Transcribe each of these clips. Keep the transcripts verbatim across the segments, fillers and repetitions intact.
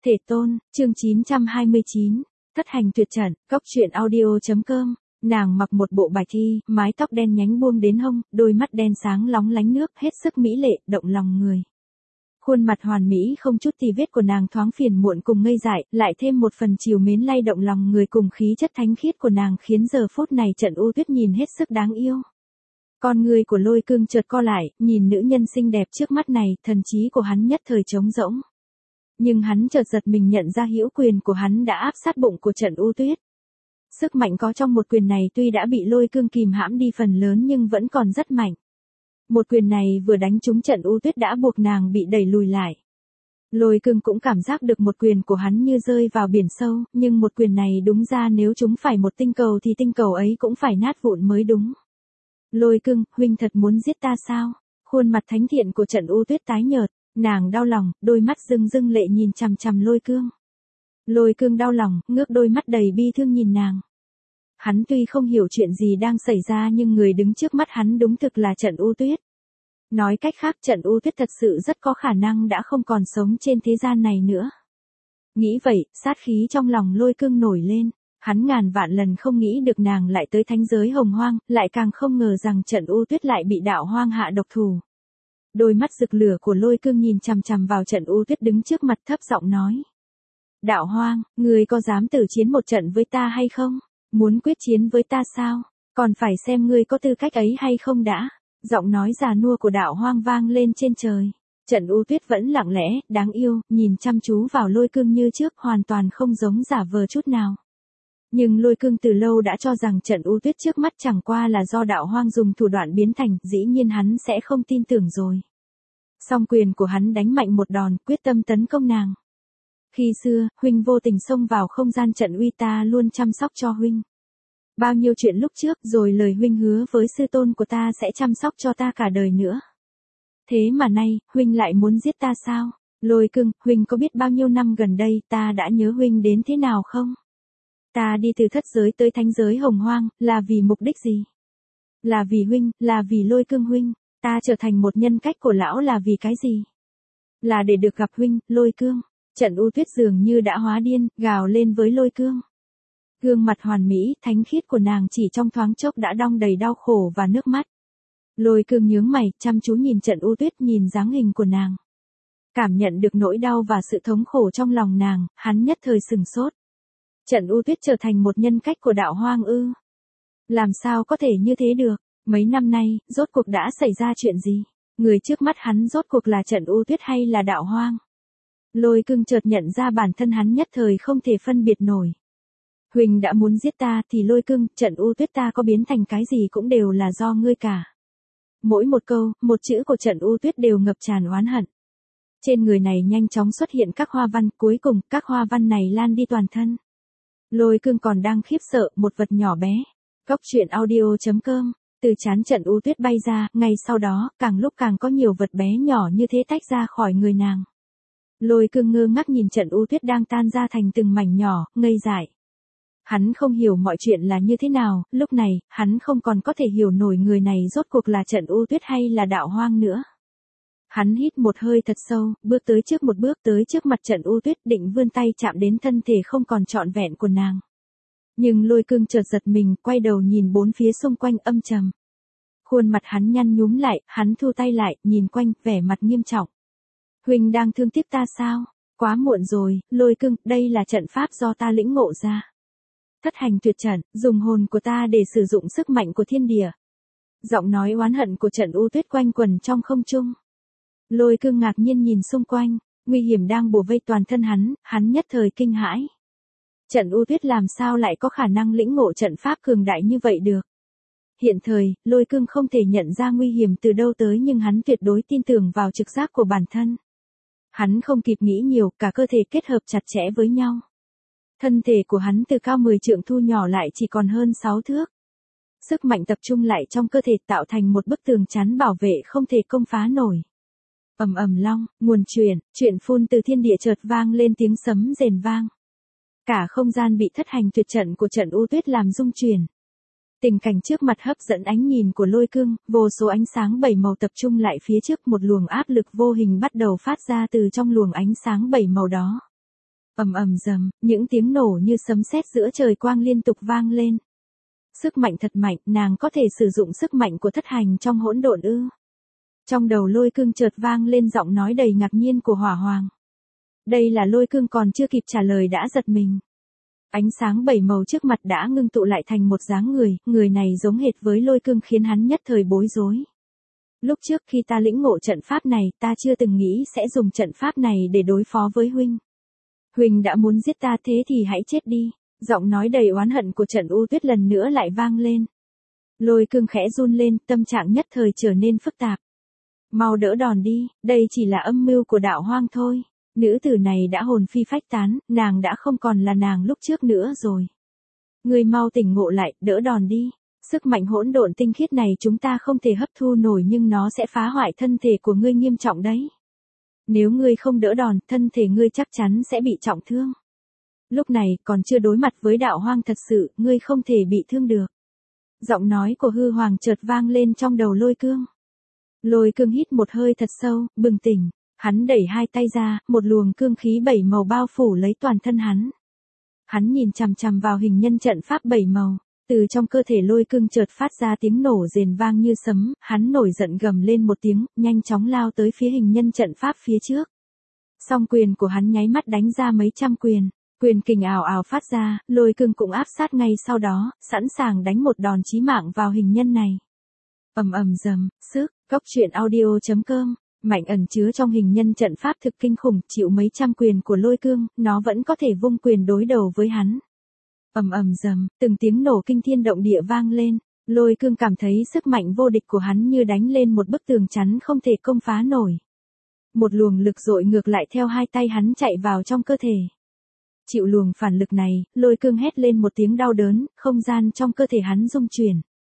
Thể tôn, chương chín trăm hai mươi chín, thất hành tuyệt trận, cốc truyện audio.com. Nàng mặc một bộ bài thi, mái tóc đen nhánh buông đến hông, đôi mắt đen sáng lóng lánh nước, hết sức mỹ lệ, động lòng người. Khuôn mặt hoàn mỹ không chút tì vết của nàng thoáng phiền muộn cùng ngây dại, lại thêm một phần chiều mến lay động lòng người cùng khí chất thánh khiết của nàng khiến giờ phút này Trận U Tuyết nhìn hết sức đáng yêu. Con người của Lôi Cương chợt co lại, nhìn nữ nhân xinh đẹp trước mắt này, thần trí của hắn nhất thời trống rỗng. Nhưng hắn chợt giật mình nhận ra hữu quyền của hắn đã áp sát bụng của Trận U Tuyết. Sức mạnh có trong một quyền này tuy đã bị Lôi Cương kìm hãm đi phần lớn nhưng vẫn còn rất mạnh. Một quyền này vừa đánh trúng Trận U Tuyết đã buộc nàng bị đẩy lùi lại. Lôi Cương cũng cảm giác được một quyền của hắn như rơi vào biển sâu, nhưng một quyền này đúng ra nếu chúng phải một tinh cầu thì tinh cầu ấy cũng phải nát vụn mới đúng. Lôi Cương, huynh thật muốn giết ta sao? Khuôn mặt thánh thiện của Trận U Tuyết tái nhợt, nàng đau lòng, đôi mắt rưng rưng lệ nhìn chằm chằm Lôi Cương. Lôi Cương đau lòng, ngước đôi mắt đầy bi thương nhìn nàng. Hắn tuy không hiểu chuyện gì đang xảy ra nhưng người đứng trước mắt hắn đúng thực là Trận U Tuyết. Nói cách khác Trận U Tuyết thật sự rất có khả năng đã không còn sống trên thế gian này nữa. Nghĩ vậy, sát khí trong lòng Lôi Cương nổi lên. Hắn ngàn vạn lần không nghĩ được nàng lại tới thánh giới hồng hoang, lại càng không ngờ rằng Trận U Tuyết lại bị đạo hoang hạ độc thủ. Đôi mắt rực lửa của Lôi Cương nhìn chằm chằm vào Trận U Tuyết đứng trước mặt thấp giọng nói. Đạo hoang, ngươi có dám tử chiến một trận với ta hay không? Muốn quyết chiến với ta sao? Còn phải xem ngươi có tư cách ấy hay không đã. Giọng nói già nua của đạo hoang vang lên trên trời. Trận U Tuyết vẫn lặng lẽ, đáng yêu, nhìn chăm chú vào Lôi Cương như trước hoàn toàn không giống giả vờ chút nào. Nhưng Lôi Cương từ lâu đã cho rằng Trận U Tuyết trước mắt chẳng qua là do đạo hoang dùng thủ đoạn biến thành, dĩ nhiên hắn sẽ không tin tưởng rồi. Song quyền của hắn đánh mạnh một đòn, quyết tâm tấn công nàng. Khi xưa, huynh vô tình xông vào không gian trận uy ta luôn chăm sóc cho huynh. Bao nhiêu chuyện lúc trước rồi lời huynh hứa với sư tôn của ta sẽ chăm sóc cho ta cả đời nữa. Thế mà nay, huynh lại muốn giết ta sao? Lôi Cương, huynh có biết bao nhiêu năm gần đây ta đã nhớ huynh đến thế nào không? Ta đi từ thất giới tới thánh giới hồng hoang, là vì mục đích gì? Là vì huynh, là vì Lôi Cương huynh. Ta trở thành một nhân cách của lão là vì cái gì? Là để được gặp huynh, Lôi Cương. Trận U Tuyết dường như đã hóa điên, gào lên với Lôi Cương. Gương mặt hoàn mỹ, thánh khiết của nàng chỉ trong thoáng chốc đã đong đầy đau khổ và nước mắt. Lôi Cương nhướng mày, chăm chú nhìn Trận U Tuyết, nhìn dáng hình của nàng. Cảm nhận được nỗi đau và sự thống khổ trong lòng nàng, hắn nhất thời sừng sốt. Trận U Tuyết trở thành một nhân cách của đạo hoang ư? Làm sao có thể như thế được? Mấy năm nay, rốt cuộc đã xảy ra chuyện gì? Người trước mắt hắn rốt cuộc là Trận U Tuyết hay là đạo hoang? Lôi Cương chợt nhận ra bản thân hắn nhất thời không thể phân biệt nổi. Huynh đã muốn giết ta thì Lôi Cương, Trận U Tuyết ta có biến thành cái gì cũng đều là do ngươi cả. Mỗi một câu, một chữ của Trận U Tuyết đều ngập tràn oán hận. Trên người này nhanh chóng xuất hiện các hoa văn, cuối cùng các hoa văn này lan đi toàn thân. Lôi Cương còn đang khiếp sợ, một vật nhỏ bé. Cốc truyện audio.com. Từ trán Trận U Tuyết bay ra, ngay sau đó, càng lúc càng có nhiều vật bé nhỏ như thế tách ra khỏi người nàng. Lôi Cương ngơ ngác nhìn Trận U Tuyết đang tan ra thành từng mảnh nhỏ, ngây dại. Hắn không hiểu mọi chuyện là như thế nào, lúc này, hắn không còn có thể hiểu nổi người này rốt cuộc là Trận U Tuyết hay là đạo hoang nữa. Hắn hít một hơi thật sâu, bước tới trước một bước tới trước mặt Trận U Tuyết định vươn tay chạm đến thân thể không còn trọn vẹn của nàng. Nhưng Lôi Cương chợt giật mình, quay đầu nhìn bốn phía xung quanh âm trầm. Khuôn mặt hắn nhăn nhúm lại, hắn thu tay lại, nhìn quanh, vẻ mặt nghiêm trọng. Huynh đang thương tiếc ta sao? Quá muộn rồi, Lôi Cương, đây là trận pháp do ta lĩnh ngộ ra. Thất hành tuyệt trận, dùng hồn của ta để sử dụng sức mạnh của thiên địa. Giọng nói oán hận của Trận U Tuyết quanh quẩn trong không trung. Lôi Cương ngạc nhiên nhìn xung quanh, nguy hiểm đang bủa vây toàn thân hắn, hắn nhất thời kinh hãi. Trận U Tuyết làm sao lại có khả năng lĩnh ngộ trận pháp cường đại như vậy được? Hiện thời, Lôi Cương không thể nhận ra nguy hiểm từ đâu tới nhưng hắn tuyệt đối tin tưởng vào trực giác của bản thân. Hắn không kịp nghĩ nhiều, cả cơ thể kết hợp chặt chẽ với nhau. Thân thể của hắn từ cao mười trượng thu nhỏ lại chỉ còn hơn sáu thước. Sức mạnh tập trung lại trong cơ thể tạo thành một bức tường chắn bảo vệ không thể công phá nổi. Ầm ầm long, nguồn truyền, chuyện phun từ thiên địa chợt vang lên tiếng sấm rền vang. Cả không gian bị thất hành tuyệt trận của Trận U Tuyết làm rung chuyển. Tình cảnh trước mặt hấp dẫn ánh nhìn của Lôi Cương, vô số ánh sáng bảy màu tập trung lại phía trước, một luồng áp lực vô hình bắt đầu phát ra từ trong luồng ánh sáng bảy màu đó. Ầm ầm rầm, những tiếng nổ như sấm sét giữa trời quang liên tục vang lên. Sức mạnh thật mạnh, nàng có thể sử dụng sức mạnh của thất hành trong hỗn độn ư? Trong đầu Lôi Cương chợt vang lên giọng nói đầy ngạc nhiên của Hỏa Hoàng. Đây là Lôi Cương còn chưa kịp trả lời đã giật mình. Ánh sáng bảy màu trước mặt đã ngưng tụ lại thành một dáng người, người này giống hệt với Lôi Cương khiến hắn nhất thời bối rối. Lúc trước khi ta lĩnh ngộ trận pháp này, ta chưa từng nghĩ sẽ dùng trận pháp này để đối phó với huynh. Huynh đã muốn giết ta thế thì hãy chết đi. Giọng nói đầy oán hận của Trận U Tuyết lần nữa lại vang lên. Lôi Cương khẽ run lên, tâm trạng nhất thời trở nên phức tạp. Mau đỡ đòn đi, đây chỉ là âm mưu của Đạo Hoang thôi. Nữ tử này đã hồn phi phách tán, nàng đã không còn là nàng lúc trước nữa rồi. Ngươi mau tỉnh ngộ lại, đỡ đòn đi. Sức mạnh hỗn độn tinh khiết này chúng ta không thể hấp thu nổi nhưng nó sẽ phá hoại thân thể của ngươi nghiêm trọng đấy. Nếu ngươi không đỡ đòn, thân thể ngươi chắc chắn sẽ bị trọng thương. Lúc này, còn chưa đối mặt với Đạo Hoang thật sự, ngươi không thể bị thương được. Giọng nói của Hư Hoàng chợt vang lên trong đầu Lôi Cương. Lôi Cương hít một hơi thật sâu, bừng tỉnh. Hắn đẩy hai tay ra, một luồng cương khí bảy màu bao phủ lấy toàn thân hắn. Hắn nhìn chằm chằm vào hình nhân trận pháp bảy màu. Từ trong cơ thể Lôi Cương chợt phát ra tiếng nổ rền vang như sấm, hắn nổi giận gầm lên một tiếng, nhanh chóng lao tới phía hình nhân trận pháp phía trước. Song quyền của hắn nháy mắt đánh ra mấy trăm quyền, quyền kình ào ào phát ra, Lôi Cương cũng áp sát ngay sau đó, sẵn sàng đánh một đòn chí mạng vào hình nhân này. Ầm ầm rầm, sức, cốc truyện audio chấm com. Mạnh ẩn chứa trong hình nhân trận pháp thực kinh khủng, chịu mấy trăm quyền của Lôi Cương, nó vẫn có thể vung quyền đối đầu với hắn. Ầm ầm rầm, từng tiếng nổ kinh thiên động địa vang lên, Lôi Cương cảm thấy sức mạnh vô địch của hắn như đánh lên một bức tường chắn không thể công phá nổi. Một luồng lực dội ngược lại theo hai tay hắn chạy vào trong cơ thể. Chịu luồng phản lực này, Lôi Cương hét lên một tiếng đau đớn, không gian trong cơ thể hắn rung chuyển.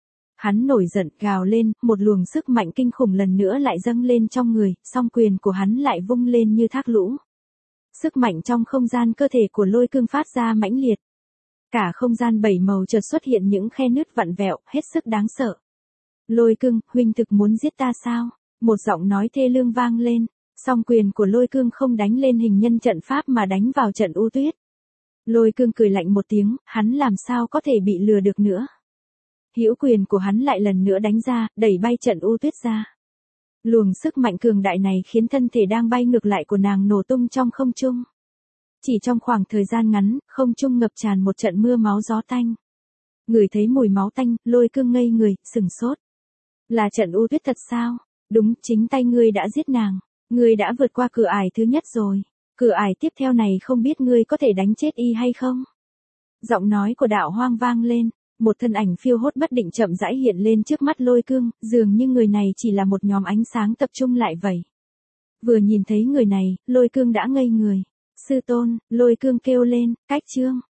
Hắn nổi giận, gào lên, một luồng sức mạnh kinh khủng lần nữa lại dâng lên trong người, song quyền của hắn lại vung lên như thác lũ. Sức mạnh trong không gian cơ thể của Lôi Cương phát ra mãnh liệt. Cả không gian bảy màu chợt xuất hiện những khe nứt vặn vẹo, hết sức đáng sợ. Lôi Cương, huynh thực muốn giết ta sao? Một giọng nói thê lương vang lên, song quyền của Lôi Cương không đánh lên hình nhân trận pháp mà đánh vào Trận U Tuyết. Lôi Cương cười lạnh một tiếng, hắn làm sao có thể bị lừa được nữa. Hữu quyền của hắn lại lần nữa đánh ra, đẩy bay Trận U Tuyết ra. Luồng sức mạnh cường đại này khiến thân thể đang bay ngược lại của nàng nổ tung trong không trung. Chỉ trong khoảng thời gian ngắn, không trung ngập tràn một trận mưa máu gió tanh. Ngửi thấy mùi máu tanh, Lôi Cương ngây người, sừng sốt. Là Trận U Tuyết thật sao? Đúng, chính tay ngươi đã giết nàng. Ngươi đã vượt qua cửa ải thứ nhất rồi. Cửa ải tiếp theo này không biết ngươi có thể đánh chết y hay không? Giọng nói của Đạo Hoang vang lên. Một thân ảnh phiêu hốt bất định chậm rãi hiện lên trước mắt Lôi Cương, dường như người này chỉ là một nhóm ánh sáng tập trung lại vậy. Vừa nhìn thấy người này, Lôi Cương đã ngây người. Sư tôn, Lôi Cương kêu lên, cách chương.